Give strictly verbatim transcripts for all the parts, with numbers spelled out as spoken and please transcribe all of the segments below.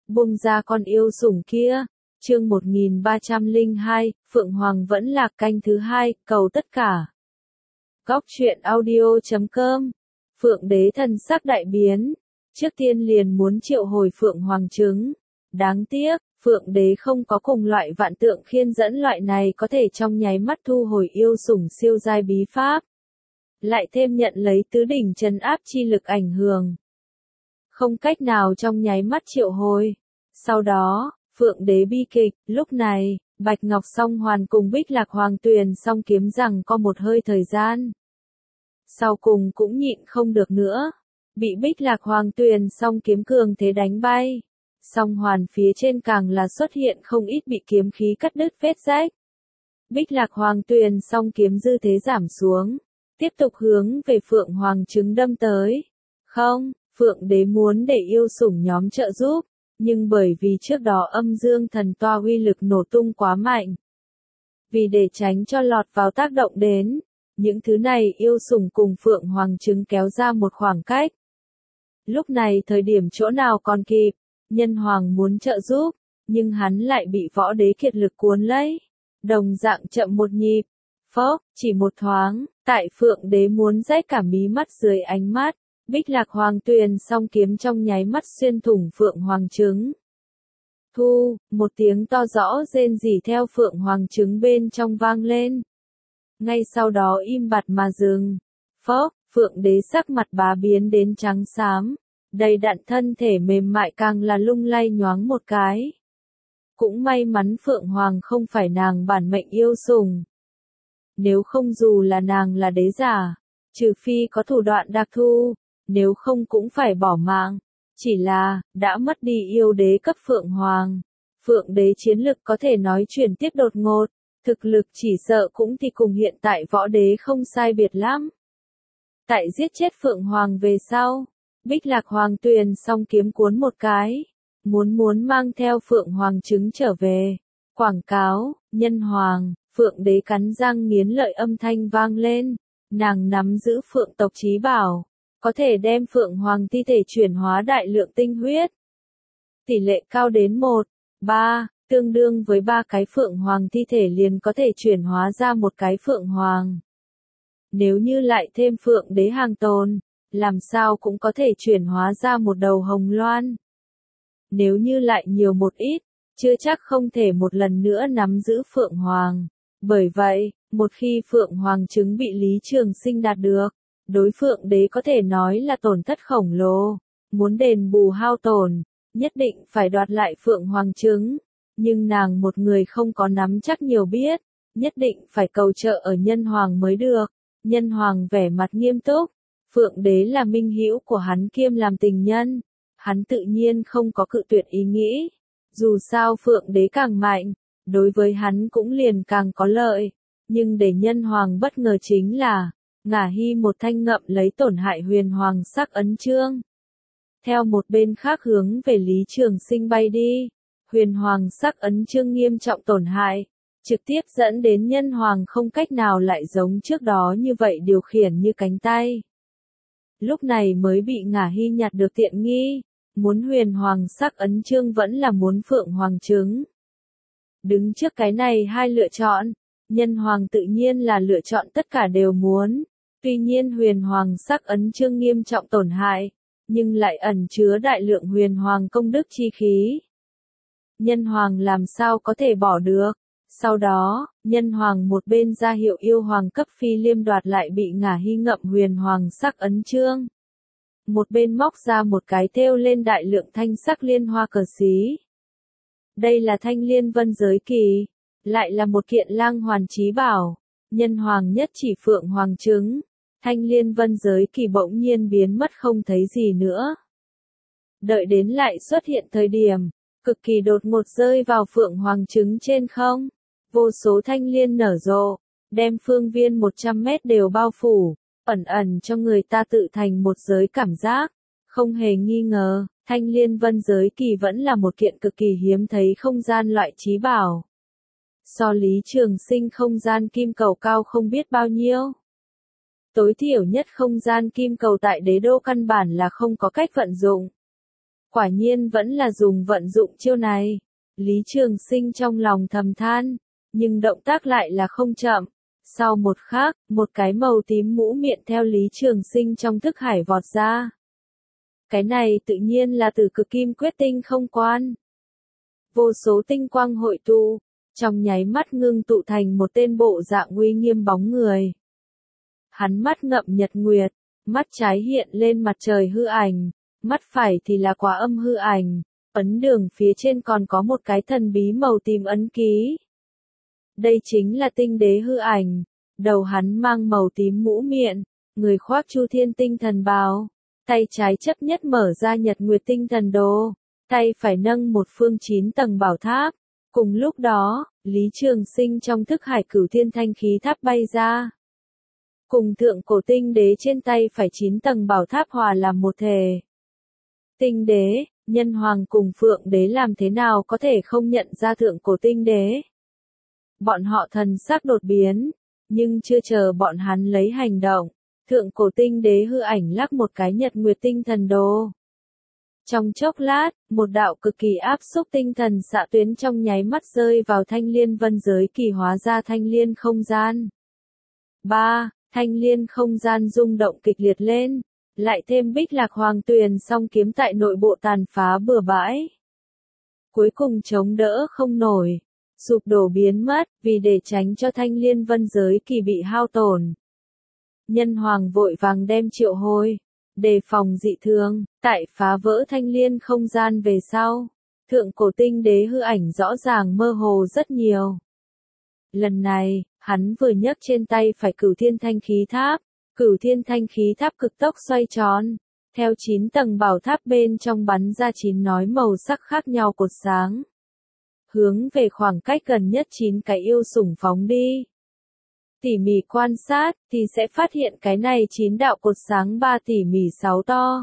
buông ra con yêu sủng kia. Chương một nghìn ba trăm lẻ hai, Phượng Hoàng vẫn lạc canh thứ hai, cầu tất cả. Góc truyện audio chấm com. Phượng đế thần sắc đại biến, trước tiên liền muốn triệu hồi Phượng Hoàng trứng. Đáng tiếc, Phượng đế không có cùng loại vạn tượng khiên dẫn loại này có thể trong nháy mắt thu hồi yêu sủng siêu giai bí pháp. Lại thêm nhận lấy tứ đỉnh trấn áp chi lực ảnh hưởng. Không cách nào trong nháy mắt triệu hồi. Sau đó, Phượng đế bi kịch, lúc này, Bạch Ngọc Song Hoàn cùng Bích Lạc Hoàng Tuyền song kiếm rằng có một hơi thời gian. Sau cùng cũng nhịn không được nữa. Bị Bích Lạc Hoàng Tuyền song kiếm cường thế đánh bay. Song hoàn phía trên càng là xuất hiện không ít bị kiếm khí cắt đứt vết rách. Bích Lạc Hoàng Tuyền song kiếm dư thế giảm xuống. Tiếp tục hướng về Phượng Hoàng trứng đâm tới. Không, Phượng đế muốn để yêu sủng nhóm trợ giúp. Nhưng bởi vì trước đó âm dương thần toa uy lực nổ tung quá mạnh. Vì để tránh cho lọt vào tác động đến. Những thứ này yêu sủng cùng Phượng Hoàng trứng kéo ra một khoảng cách. Lúc này thời điểm chỗ nào còn kịp. Nhân hoàng muốn trợ giúp, nhưng hắn lại bị võ đế kiệt lực cuốn lấy. Đồng dạng chậm một nhịp. Phốc, chỉ một thoáng, tại Phượng đế muốn rách cả mí mắt dưới ánh mắt. Bích Lạc Hoàng Tuyền song kiếm trong nháy mắt xuyên thủng Phượng Hoàng trứng. Thu, một tiếng to rõ rên rỉ theo Phượng Hoàng trứng bên trong vang lên. Ngay sau đó im bặt mà dừng. Phốc, Phượng đế sắc mặt bá biến đến trắng xám. Đầy đặn thân thể mềm mại càng là lung lay nhoáng một cái. Cũng may mắn Phượng Hoàng không phải nàng bản mệnh yêu sủng. Nếu không dù là nàng là đế giả, trừ phi có thủ đoạn đặc thu, nếu không cũng phải bỏ mạng. Chỉ là, đã mất đi yêu đế cấp Phượng Hoàng. Phượng đế chiến lực có thể nói chuyển tiếp đột ngột, thực lực chỉ sợ cũng thì cùng hiện tại võ đế không sai biệt lắm. Tại giết chết Phượng Hoàng về sau, Bích Lạc Hoàng Tuyền song kiếm cuốn một cái, muốn muốn mang theo Phượng Hoàng trứng trở về. Quảng cáo, nhân hoàng, Phượng đế cắn răng nghiến lợi âm thanh vang lên, nàng nắm giữ Phượng tộc chí bảo, có thể đem Phượng Hoàng thi thể chuyển hóa đại lượng tinh huyết. Tỷ lệ cao đến một, ba, tương đương với ba cái Phượng Hoàng thi thể liền có thể chuyển hóa ra một cái Phượng Hoàng. Nếu như lại thêm Phượng đế hàng tồn, làm sao cũng có thể chuyển hóa ra một đầu hồng loan. Nếu như lại nhiều một ít, chưa chắc không thể một lần nữa nắm giữ Phượng Hoàng. Bởi vậy, một khi Phượng Hoàng trứng bị Lý Trường Sinh đạt được, đối Phượng đế có thể nói là tổn thất khổng lồ. Muốn đền bù hao tổn, nhất định phải đoạt lại Phượng Hoàng trứng. Nhưng nàng một người không có nắm chắc nhiều biết, nhất định phải cầu trợ ở nhân hoàng mới được. Nhân hoàng vẻ mặt nghiêm túc. Phượng đế là minh hữu của hắn kiêm làm tình nhân. Hắn tự nhiên không có cự tuyệt ý nghĩ. Dù sao Phượng đế càng mạnh, đối với hắn cũng liền càng có lợi. Nhưng để nhân hoàng bất ngờ chính là, Ngả Hy một thanh ngậm lấy tổn hại huyền hoàng sắc ấn chương. Theo một bên khác hướng về Lý Trường Sinh bay đi, huyền hoàng sắc ấn chương nghiêm trọng tổn hại, trực tiếp dẫn đến nhân hoàng không cách nào lại giống trước đó như vậy điều khiển như cánh tay. Lúc này mới bị Ngả Hy nhặt được tiện nghi, muốn huyền hoàng sắc ấn chương vẫn là muốn Phượng Hoàng trứng. Đứng trước cái này hai lựa chọn, nhân hoàng tự nhiên là lựa chọn tất cả đều muốn. Tuy nhiên huyền hoàng sắc ấn chương nghiêm trọng tổn hại, nhưng lại ẩn chứa đại lượng huyền hoàng công đức chi khí. Nhân hoàng làm sao có thể bỏ được. Sau đó, nhân hoàng một bên ra hiệu yêu hoàng cấp phi liêm đoạt lại bị Ngả Hy ngậm huyền hoàng sắc ấn chương. Một bên móc ra một cái thêu lên đại lượng thanh sắc liên hoa cờ xí. Đây là thanh liên vân giới kỳ, lại là một kiện lang hoàn chí bảo. Nhân hoàng nhất chỉ Phượng Hoàng trứng, thanh liên vân giới kỳ bỗng nhiên biến mất không thấy gì nữa. Đợi đến lại xuất hiện thời điểm, cực kỳ đột ngột rơi vào Phượng Hoàng trứng trên không. Vô số thanh liên nở rộ, đem phương viên một trăm mét đều bao phủ, ẩn ẩn cho người ta tự thành một giới cảm giác. Không hề nghi ngờ, thanh liên vân giới kỳ vẫn là một kiện cực kỳ hiếm thấy không gian loại chí bảo. So Lý Trường Sinh không gian kim cầu cao không biết bao nhiêu. Tối thiểu nhất không gian kim cầu tại đế đô căn bản là không có cách vận dụng. Quả nhiên vẫn là dùng vận dụng chiêu này. Lý Trường Sinh trong lòng thầm than, nhưng động tác lại là không chậm. Sau một khắc, một cái màu tím mũ miệng theo Lý Trường Sinh trong thức hải vọt ra. Cái này tự nhiên là từ cực kim quyết tinh không quan. Vô số tinh quang hội tụ, trong nháy mắt ngưng tụ thành một tên bộ dạng uy nghiêm bóng người. Hắn mắt ngậm nhật nguyệt, mắt trái hiện lên mặt trời hư ảnh, mắt phải thì là quả âm hư ảnh, ấn đường phía trên còn có một cái thần bí màu tím ấn ký. Đây chính là tinh đế hư ảnh, đầu hắn mang màu tím mũ miệng, người khoác chu thiên tinh thần bào, tay trái chấp nhất mở ra nhật nguyệt tinh thần đồ, tay phải nâng một phương chín tầng bảo tháp. Cùng lúc đó, Lý Trường Sinh trong thức hải cửu thiên thanh khí tháp bay ra. Cùng thượng cổ tinh đế trên tay phải chín tầng bảo tháp hòa làm một thể. Tinh đế, nhân hoàng cùng phượng đế làm thế nào có thể không nhận ra thượng cổ tinh đế? Bọn họ thần sắc đột biến, nhưng chưa chờ bọn hắn lấy hành động, thượng cổ tinh đế hư ảnh lắc một cái nhật nguyệt tinh thần đồ. Trong chốc lát, một đạo cực kỳ áp xúc tinh thần xạ tuyến trong nháy mắt rơi vào thanh liên vân giới kỳ hóa ra thanh liên không gian. ba. Thanh liên không gian rung động kịch liệt lên, lại thêm bích lạc hoàng tuyền song kiếm tại nội bộ tàn phá bừa bãi. Cuối cùng chống đỡ không nổi, sụp đổ biến mất, vì để tránh cho thanh liên vân giới kỳ bị hao tổn. Nhân hoàng vội vàng đem triệu hồi, đề phòng dị thường, tại phá vỡ thanh liên không gian về sau. Thượng cổ tinh đế hư ảnh rõ ràng mơ hồ rất nhiều. Lần này, hắn vừa nhấc trên tay phải cửu thiên thanh khí tháp, cửu thiên thanh khí tháp cực tốc xoay tròn, theo chín tầng bảo tháp bên trong bắn ra chín nói màu sắc khác nhau cột sáng. Hướng về khoảng cách gần nhất chín cái yêu sủng phóng đi. Tỉ mỉ quan sát, thì sẽ phát hiện cái này chín đạo cột sáng ba tỉ mỉ sáu to.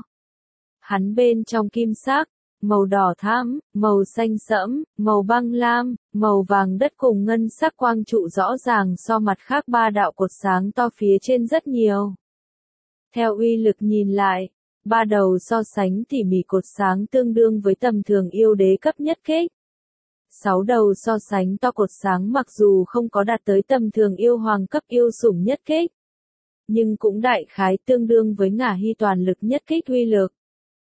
Hắn bên trong kim sắc, màu đỏ thẫm, màu xanh sẫm, màu băng lam, màu vàng đất cùng ngân sắc quang trụ rõ ràng so mặt khác ba đạo cột sáng to phía trên rất nhiều. Theo uy lực nhìn lại, ba đầu so sánh tỉ mỉ cột sáng tương đương với tầm thường yêu đế cấp nhất kích. Sáu đầu so sánh to cột sáng mặc dù không có đạt tới tầm thường yêu hoàng cấp yêu sủng nhất kích, nhưng cũng đại khái tương đương với ngả hy toàn lực nhất kích uy lực.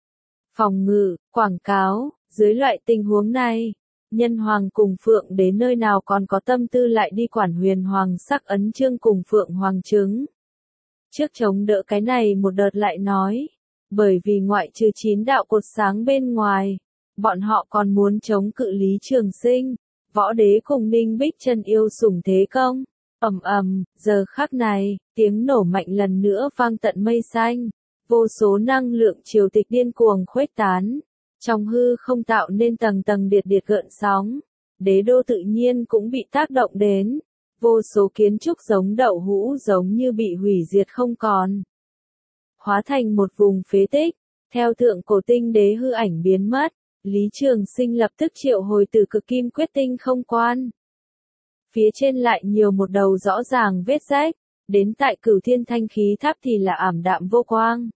Phòng ngự, quảng cáo, dưới loại tình huống này, nhân hoàng cùng phượng đế nơi nào còn có tâm tư lại đi quản huyền hoàng sắc ấn chương cùng phượng hoàng trứng. Trước chống đỡ cái này một đợt lại nói, bởi vì ngoại trừ chín đạo cột sáng bên ngoài, bọn họ còn muốn chống cự Lý Trường Sinh, võ đế cùng Ninh Bích Chân yêu sủng thế công. Ầm ầm, giờ khắc này, tiếng nổ mạnh lần nữa vang tận mây xanh, vô số năng lượng triều tịch điên cuồng khuếch tán, trong hư không tạo nên tầng tầng điệt điệt gợn sóng, đế đô tự nhiên cũng bị tác động đến, vô số kiến trúc giống đậu hũ giống như bị hủy diệt không còn, hóa thành một vùng phế tích. Theo thượng cổ tinh đế hư ảnh biến mất, Lý Trường Sinh lập tức triệu hồi từ cực kim quyết tinh không quan. Phía trên lại nhiều một đầu rõ ràng vết rách, đến tại cửu thiên thanh khí tháp thì là ảm đạm vô quang.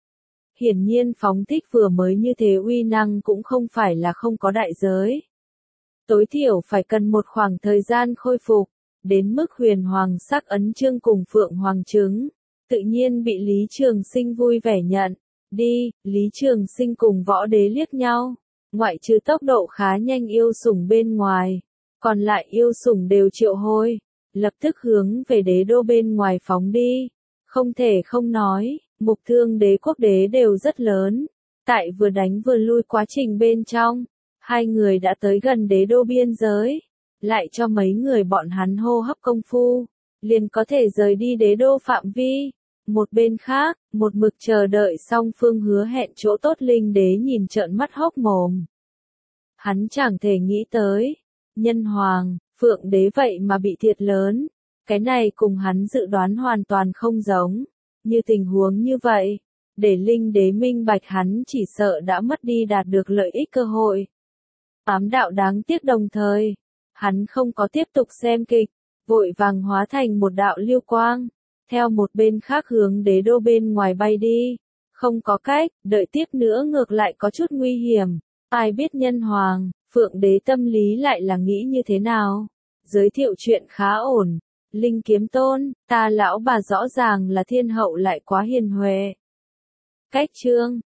Hiển nhiên phóng thích vừa mới như thế uy năng cũng không phải là không có đại giới. Tối thiểu phải cần một khoảng thời gian khôi phục, đến mức huyền hoàng sắc ấn chương cùng phượng hoàng trứng. Tự nhiên bị Lý Trường Sinh vui vẻ nhận. Đi, Lý Trường Sinh cùng võ đế liếc nhau. Ngoại trừ tốc độ khá nhanh yêu sủng bên ngoài, còn lại yêu sủng đều triệu hồi, lập tức hướng về đế đô bên ngoài phóng đi. Không thể không nói, mục thương đế quốc đế đều rất lớn. Tại vừa đánh vừa lui quá trình bên trong, hai người đã tới gần đế đô biên giới, lại cho mấy người bọn hắn hô hấp công phu, liền có thể rời đi đế đô phạm vi. Một bên khác, một mực chờ đợi song phương hứa hẹn chỗ tốt linh đế nhìn trợn mắt hốc mồm. Hắn chẳng thể nghĩ tới, nhân hoàng, phượng đế vậy mà bị thiệt lớn, cái này cùng hắn dự đoán hoàn toàn không giống. Như tình huống như vậy, để linh đế minh bạch hắn chỉ sợ đã mất đi đạt được lợi ích cơ hội. Ám đạo đáng tiếc đồng thời, hắn không có tiếp tục xem kịch, vội vàng hóa thành một đạo lưu quang, theo một bên khác hướng đế đô bên ngoài bay đi, Không có cách, đợi tiếp nữa ngược lại có chút nguy hiểm. Ai biết nhân hoàng, Phượng đế tâm lý lại là nghĩ như thế nào? Giới thiệu chuyện khá ổn. Linh Kiếm Tôn, ta lão bà rõ ràng là thiên hậu lại quá hiền huệ. Cách chương